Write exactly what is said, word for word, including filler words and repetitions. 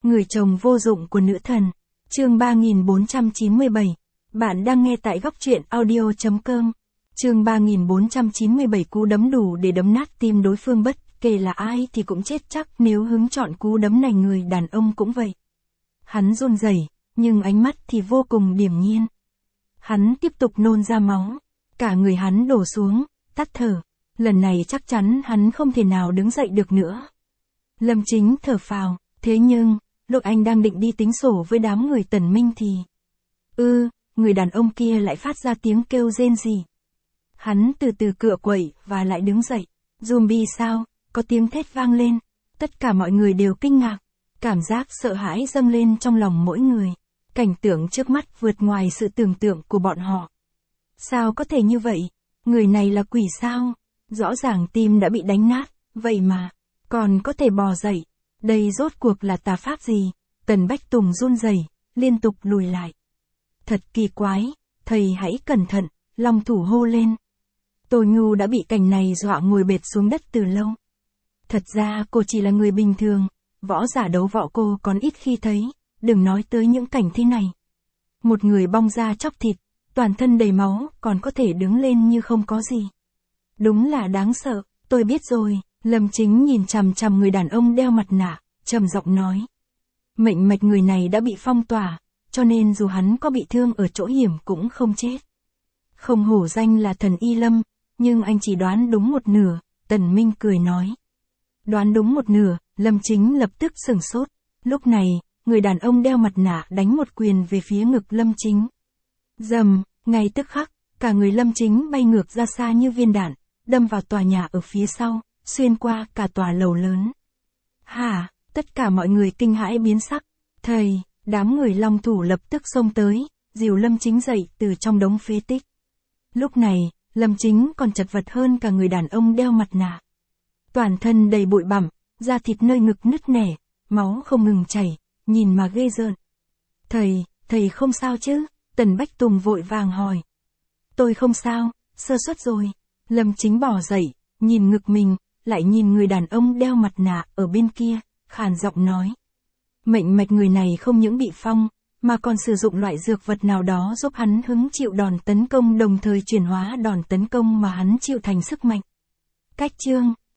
Người chồng vô dụng của nữ thần. Chương ba nghìn bốn trăm chín mươi bảy. Bạn đang nghe tại góc truyện audio chấm com. Chương ba nghìn bốn trăm chín mươi bảy. Cú đấm đủ để đấm nát tim đối phương, bất kể là ai thì cũng chết chắc nếu hứng chọn cú đấm này. Người đàn ông cũng vậy. Hắn run rẩy, nhưng ánh mắt thì vô cùng điềm nhiên. Hắn tiếp tục nôn ra máu. Cả người hắn đổ xuống, tắt thở. Lần này chắc chắn hắn không thể nào đứng dậy được nữa. Lâm Chính thở phào, thế nhưng, lúc anh đang định đi tính sổ với đám người Tần Minh thì... Ư, người đàn ông kia lại phát ra tiếng kêu rên rỉ. Hắn từ từ cựa quậy và lại đứng dậy. Zombie sao? Có tiếng thét vang lên. Tất cả mọi người đều kinh ngạc. Cảm giác sợ hãi dâng lên trong lòng mỗi người. Cảnh tượng trước mắt vượt ngoài sự tưởng tượng của bọn họ. Sao có thể như vậy? Người này là quỷ sao? Rõ ràng tim đã bị đánh nát, vậy mà, còn có thể bò dậy. Đây rốt cuộc là tà pháp gì? Tần Bách Tùng run rẩy, liên tục lùi lại. Thật kỳ quái, thầy hãy cẩn thận, Long Thủ hô lên. Tô Nhu đã bị cảnh này dọa ngồi bệt xuống đất từ lâu. Thật ra cô chỉ là người bình thường, võ giả đấu võ cô còn ít khi thấy, đừng nói tới những cảnh thế này. Một người bong da chóc thịt, toàn thân đầy máu, còn có thể đứng lên như không có gì. Đúng là đáng sợ, tôi biết rồi. Lâm Chính nhìn chằm chằm người đàn ông đeo mặt nạ, trầm giọng nói. Mệnh mạch người này đã bị phong tỏa, cho nên dù hắn có bị thương ở chỗ hiểm cũng không chết. Không hổ danh là thần y Lâm, nhưng anh chỉ đoán đúng một nửa, Tần Minh cười nói. Đoán đúng một nửa, Lâm Chính lập tức sửng sốt. Lúc này, người đàn ông đeo mặt nạ đánh một quyền về phía ngực Lâm Chính. Dầm, ngay tức khắc, cả người Lâm Chính bay ngược ra xa như viên đạn, đâm vào tòa nhà ở phía sau, xuyên qua cả tòa lầu lớn. Hả, tất cả mọi người kinh hãi biến sắc. Thầy, đám người Long Thủ lập tức xông tới, dìu Lâm Chính dậy từ trong đống phế tích. Lúc này, Lâm Chính còn chật vật hơn cả người đàn ông đeo mặt nạ. Toàn thân đầy bụi bặm, da thịt nơi ngực nứt nẻ, máu không ngừng chảy, nhìn mà ghê rợn. Thầy, thầy không sao chứ? Tần Bách Tùng vội vàng hỏi. Tôi không sao, sơ suất rồi. Lâm Chính bò dậy, nhìn ngực mình, lại nhìn người đàn ông đeo mặt nạ ở bên kia, khàn giọng nói. Mệnh mạch người này không những bị phong, mà còn sử dụng loại dược vật nào đó giúp hắn hứng chịu đòn tấn công, đồng thời chuyển hóa đòn tấn công mà hắn chịu thành sức mạnh. Cách chương,